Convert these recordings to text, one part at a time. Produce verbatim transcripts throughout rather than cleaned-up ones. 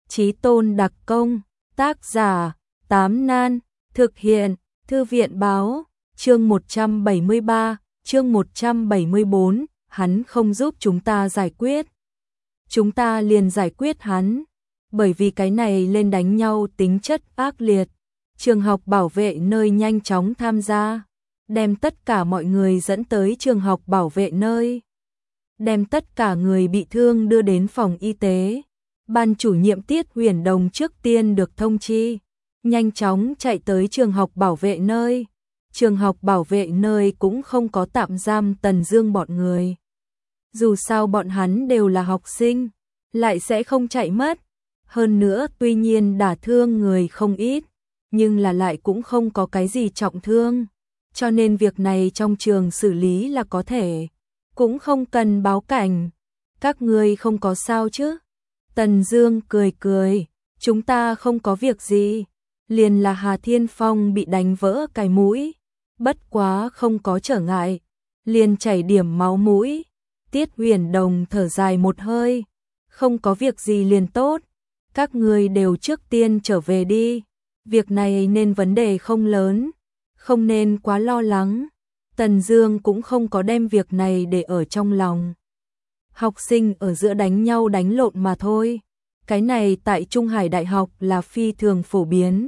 Chí Tôn đặc công, tác giả, Tám Nan, thực hiện, Thư viện báo, chương một trăm bảy mươi ba, chương một trăm bảy mươi bốn, hắn không giúp chúng ta giải quyết. Chúng ta liền giải quyết hắn, bởi vì cái này lên đánh nhau tính chất ác liệt. Trường học bảo vệ nơi nhanh chóng tham gia, đem tất cả mọi người dẫn tới trường học bảo vệ nơi. Đem tất cả người bị thương đưa đến phòng y tế. Ban chủ nhiệm Tiết Huyền Đồng trước tiên được thông chi, nhanh chóng chạy tới trường học bảo vệ nơi. Trường học bảo vệ nơi cũng không có tạm giam Tần Dương bọn người. Dù sao bọn hắn đều là học sinh, lại sẽ không chạy mất. Hơn nữa tuy nhiên đả thương người không ít, nhưng là lại cũng không có cái gì trọng thương. Cho nên việc này trong trường xử lý là có thể, cũng không cần báo cảnh. Các ngươi không có sao chứ? Tần Dương cười cười, chúng ta không có việc gì, liền là Hà Thiên Phong bị đánh vỡ cái mũi, bất quá không có trở ngại, liền chảy điểm máu mũi. Tiết Huyền Đồng thở dài một hơi, không có việc gì liền tốt, các ngươi đều trước tiên trở về đi, việc này nên vấn đề không lớn, không nên quá lo lắng. Tần Dương cũng không có đem việc này để ở trong lòng. Học sinh ở giữa đánh nhau đánh lộn mà thôi. Cái này tại Trung Hải Đại học là phi thường phổ biến.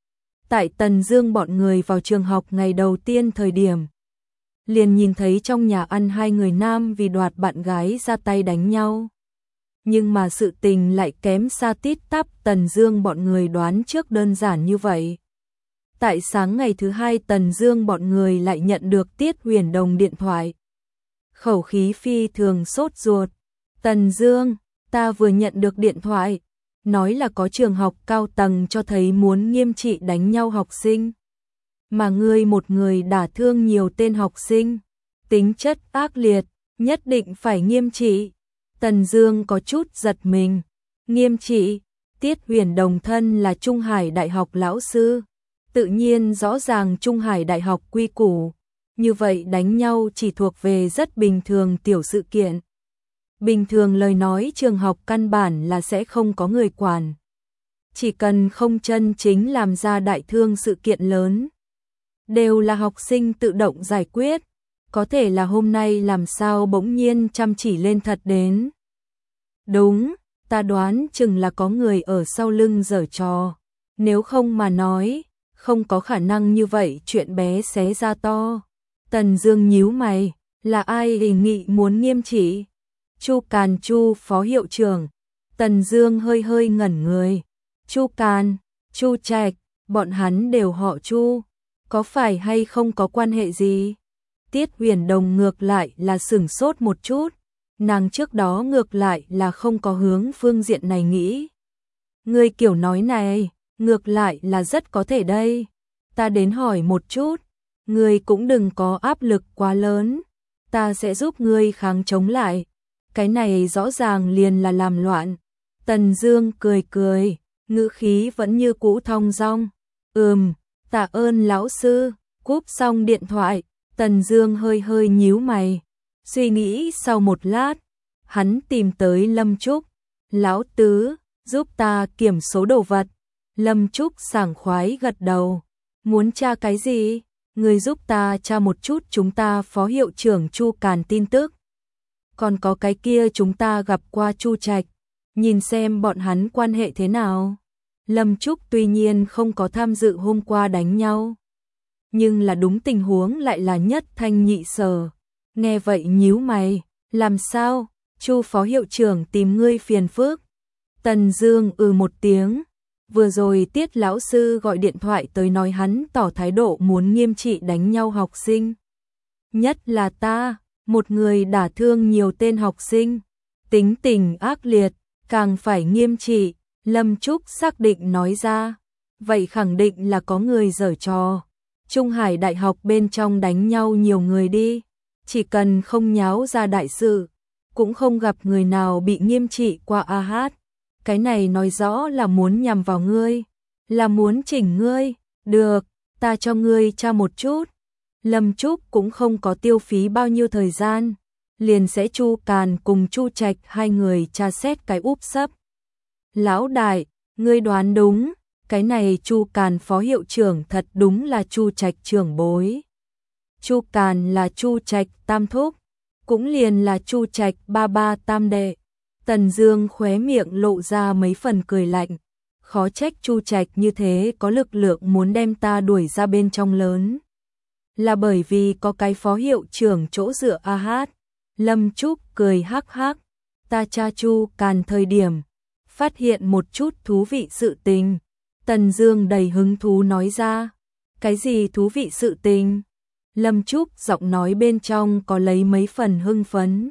Tại Tần Dương bọn người vào trường học ngày đầu tiên thời điểm, liền nhìn thấy trong nhà ăn hai người nam vì đoạt bạn gái ra tay đánh nhau. Nhưng mà sự tình lại kém xa tít tắp Tần Dương bọn người đoán trước đơn giản như vậy. Tại sáng ngày thứ hai Tần Dương bọn người lại nhận được Tiết Huyền Đồng điện thoại. Khẩu khí phi thường sốt ruột. Tần Dương, ta vừa nhận được điện thoại, nói là có trường học cao tầng cho thấy muốn nghiêm trị đánh nhau học sinh. Mà ngươi một người đả thương nhiều tên học sinh, tính chất ác liệt, nhất định phải nghiêm trị. Tần Dương có chút giật mình. Nghiêm trị? Tiết Huyền Đồng thân là Trung Hải Đại học lão sư, tự nhiên rõ ràng Trung Hải Đại học quy củ. Như vậy đánh nhau chỉ thuộc về rất bình thường tiểu sự kiện. Bình thường lời nói trường học căn bản là sẽ không có người quản. Chỉ cần không chân chính làm ra đại thương sự kiện lớn, đều là học sinh tự động giải quyết. Có thể là hôm nay làm sao bỗng nhiên chăm chỉ lên thật đến. Đúng, ta đoán chừng là có người ở sau lưng giở trò. Nếu không mà nói, không có khả năng như vậy chuyện bé xé ra to. Tần Dương nhíu mày, là ai đề nghị muốn nghiêm trị? Chu Càn Chu phó hiệu trưởng. Tần Dương hơi hơi ngẩn người. Chu Càn, Chu Trạch, bọn hắn đều họ Chu, có phải hay không có quan hệ gì? Tiết Huyền Đồng ngược lại là sửng sốt một chút, nàng trước đó ngược lại là không có hướng phương diện này nghĩ. Ngươi kiểu nói này, ngược lại là rất có thể đây. Ta đến hỏi một chút, ngươi cũng đừng có áp lực quá lớn, ta sẽ giúp ngươi kháng chống lại. Cái này rõ ràng liền là làm loạn. Tần Dương cười cười, ngữ khí vẫn như cũ thong dong. Ừm, tạ ơn lão sư. Cúp xong điện thoại, Tần Dương hơi hơi nhíu mày, suy nghĩ sau một lát, hắn tìm tới Lâm Trúc. Lão tứ, giúp ta kiểm số đồ vật. Lâm Trúc sảng khoái gật đầu. Muốn tra cái gì? Người giúp ta tra một chút chúng ta phó hiệu trưởng Chu Càn tin tức. Còn có cái kia chúng ta gặp qua Chu Trạch, nhìn xem bọn hắn quan hệ thế nào. Lâm Trúc tuy nhiên không có tham dự hôm qua đánh nhau, nhưng là đúng tình huống lại là nhất thanh nhị sở. Nghe vậy nhíu mày, làm sao? Chu phó hiệu trưởng tìm ngươi phiền phức. Tần Dương ừ một tiếng. Vừa rồi Tiết lão sư gọi điện thoại tới nói hắn tỏ thái độ muốn nghiêm trị đánh nhau học sinh. Nhất là ta, một người đả thương nhiều tên học sinh, tính tình ác liệt, càng phải nghiêm trị. Lâm Trúc xác định nói ra. Vậy khẳng định là có người giở trò. Trung Hải Đại học bên trong đánh nhau nhiều người đi, chỉ cần không nháo ra đại sự, cũng không gặp người nào bị nghiêm trị qua a hát. Cái này nói rõ là muốn nhằm vào ngươi, là muốn chỉnh ngươi. Được, ta cho ngươi tra một chút. Lâm Trúc cũng không có tiêu phí bao nhiêu thời gian, liền sẽ Chu Càn cùng Chu Trạch hai người tra xét cái úp sấp. Lão đại, Ngươi đoán đúng, cái này Chu Càn phó hiệu trưởng thật đúng là Chu Trạch trưởng bối. Chu Càn là Chu Trạch tam thúc, cũng liền là Chu Trạch ba ba tam đệ. Tần Dương khóe miệng lộ ra mấy phần cười lạnh, khó trách Chu Trạch như thế có lực lượng muốn đem ta đuổi ra bên trong lớn. Là bởi vì có cái phó hiệu trưởng chỗ dựa a hát. Lâm Trúc cười hắc hắc, ta tra Chu Càn thời điểm, phát hiện một chút thú vị sự tình. Tần Dương đầy hứng thú nói ra, cái gì thú vị sự tình? Lâm Trúc giọng nói bên trong có lấy mấy phần hưng phấn.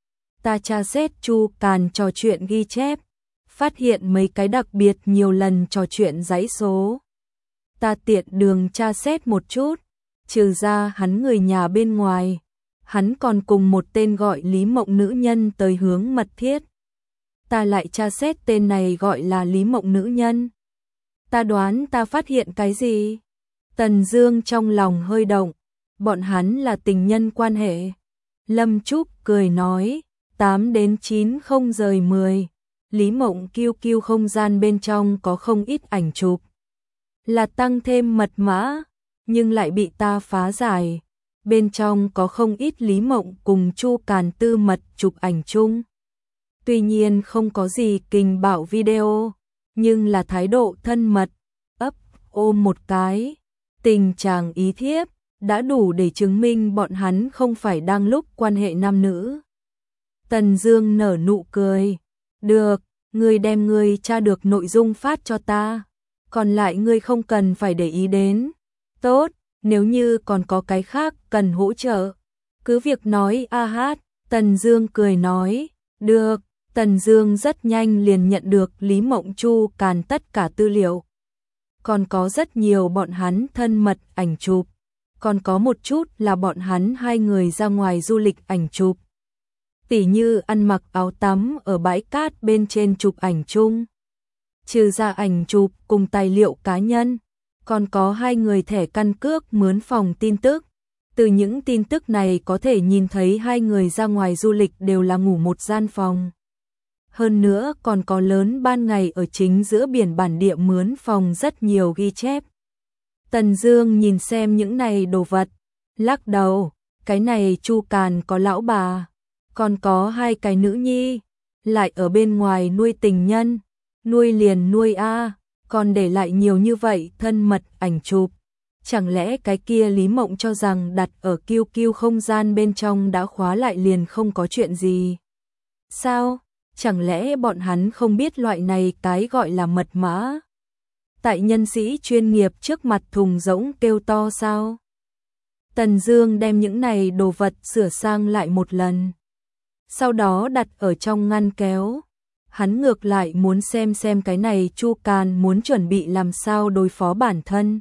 Ta tra xét Chu Càn trò chuyện ghi chép, phát hiện mấy cái đặc biệt nhiều lần trò chuyện dãy số. Ta tiện đường tra xét một chút, trừ ra hắn người nhà bên ngoài, hắn còn cùng một tên gọi Lý Mộng nữ nhân tới hướng mật thiết. Ta lại tra xét tên này gọi là Lý Mộng nữ nhân. Ta đoán ta phát hiện cái gì? Tần Dương trong lòng hơi động, bọn hắn là tình nhân quan hệ. Lâm Trúc cười nói, tám đến chín không rời mười. Lý Mộng kiu kiu không gian bên trong có không ít ảnh chụp. Là tăng thêm mật mã, nhưng lại bị ta phá giải. Bên trong có không ít Lý Mộng cùng Chu Càn tư mật chụp ảnh chung. Tuy nhiên không có gì kình bạo video, nhưng là thái độ thân mật, ấp ôm một cái, tình chàng ý thiếp, đã đủ để chứng minh bọn hắn không phải đang lúc quan hệ nam nữ. Tần Dương nở nụ cười, được, ngươi đem ngươi tra được nội dung phát cho ta, còn lại ngươi không cần phải để ý đến. Tốt, nếu như còn có cái khác cần hỗ trợ, cứ việc nói a hát. Tần Dương cười nói, được. Tần Dương rất nhanh liền nhận được Lý Mộng Chu Càn tất cả tư liệu. Còn có rất nhiều bọn hắn thân mật ảnh chụp, còn có một chút là bọn hắn hai người ra ngoài du lịch ảnh chụp. Tỉ như ăn mặc áo tắm ở bãi cát bên trên chụp ảnh chung. Trừ ra ảnh chụp cùng tài liệu cá nhân, còn có hai người thẻ căn cước mướn phòng tin tức. Từ những tin tức này có thể nhìn thấy hai người ra ngoài du lịch đều là ngủ một gian phòng. Hơn nữa còn có lớn ban ngày ở chính giữa biển bản địa mướn phòng rất nhiều ghi chép. Tần Dương nhìn xem những này đồ vật, lắc đầu, cái này Chu Càn có lão bà, còn có hai cái nữ nhi, lại ở bên ngoài nuôi tình nhân, nuôi liền nuôi a, còn để lại nhiều như vậy thân mật ảnh chụp. Chẳng lẽ cái kia Lý Mộng cho rằng đặt ở kiu kiu không gian bên trong đã khóa lại liền không có chuyện gì? Sao? Chẳng lẽ bọn hắn không biết loại này cái gọi là mật mã? Tại nhân sĩ chuyên nghiệp trước mặt thùng rỗng kêu to sao? Tần Dương đem những này đồ vật sửa sang lại một lần, sau đó đặt ở trong ngăn kéo. Hắn ngược lại muốn xem xem cái này Chu Càn muốn chuẩn bị làm sao đối phó bản thân.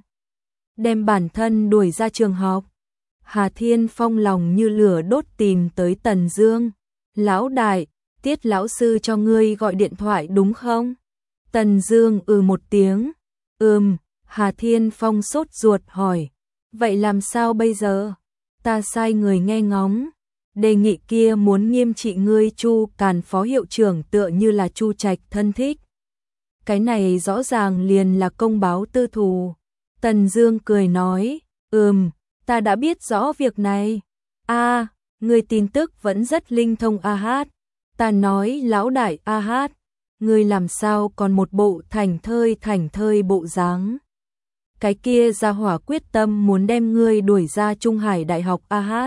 Đem bản thân đuổi ra trường học. Hà Thiên Phong lòng như lửa đốt tìm tới Tần Dương. Lão đại, Tiết lão sư cho ngươi gọi điện thoại đúng không? Tần Dương ừ một tiếng. Ừm, Hà Thiên Phong sốt ruột hỏi. Vậy làm sao bây giờ? Ta sai người nghe ngóng. Đề nghị kia muốn nghiêm trị ngươi Chu Càn phó hiệu trưởng tựa như là Chu Trạch thân thích. Cái này rõ ràng liền là công báo tư thù. Tần Dương cười nói, ừm, ta đã biết rõ việc này. A, à, ngươi tin tức vẫn rất linh thông a hát. Ta nói lão đại a hát, ngươi làm sao còn một bộ thành thơi thành thơi bộ dáng. Cái kia gia hỏa quyết tâm muốn đem ngươi đuổi ra Trung Hải Đại học a hát.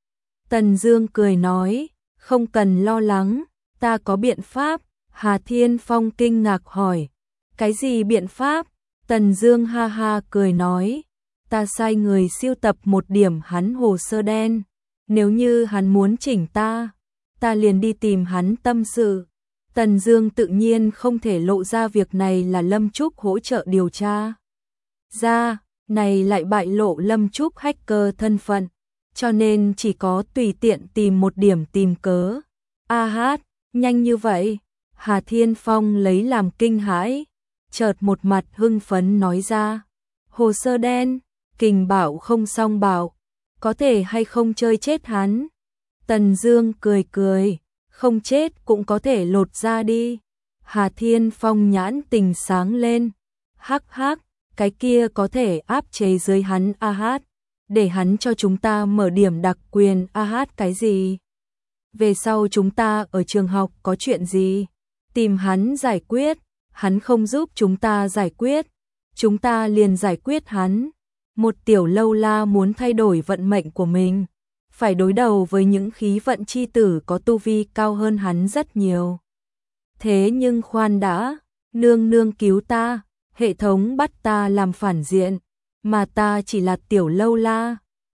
Tần Dương cười nói, không cần lo lắng, ta có biện pháp. Hà Thiên Phong kinh ngạc hỏi, cái gì biện pháp? Tần Dương ha ha cười nói, ta sai người siêu tập một điểm hắn hồ sơ đen, nếu như hắn muốn chỉnh ta, ta liền đi tìm hắn tâm sự. Tần Dương tự nhiên không thể lộ ra việc này là Lâm Trúc hỗ trợ điều tra. Ra, này lại bại lộ Lâm Trúc hacker thân phận, cho nên chỉ có tùy tiện tìm một điểm tìm cớ. A hát, nhanh như vậy? Hà Thiên Phong lấy làm kinh hãi, chợt một mặt hưng phấn nói ra, hồ sơ đen, kình bảo không xong bảo, có thể hay không chơi chết hắn? Tần Dương cười cười, không chết cũng có thể lột ra đi. Hà Thiên Phong nhãn tình sáng lên. Hắc hắc, cái kia có thể áp chế dưới hắn a hát, để hắn cho chúng ta mở điểm đặc quyền a hát cái gì? Về sau chúng ta ở trường học có chuyện gì? Tìm hắn giải quyết, hắn không giúp chúng ta giải quyết, chúng ta liền giải quyết hắn. Một tiểu lâu la muốn thay đổi vận mệnh của mình, phải đối đầu với những khí vận chi tử có tu vi cao hơn hắn rất nhiều. Thế nhưng khoan đã, nương nương cứu ta, hệ thống bắt ta làm phản diện, mà ta chỉ là tiểu lâu la.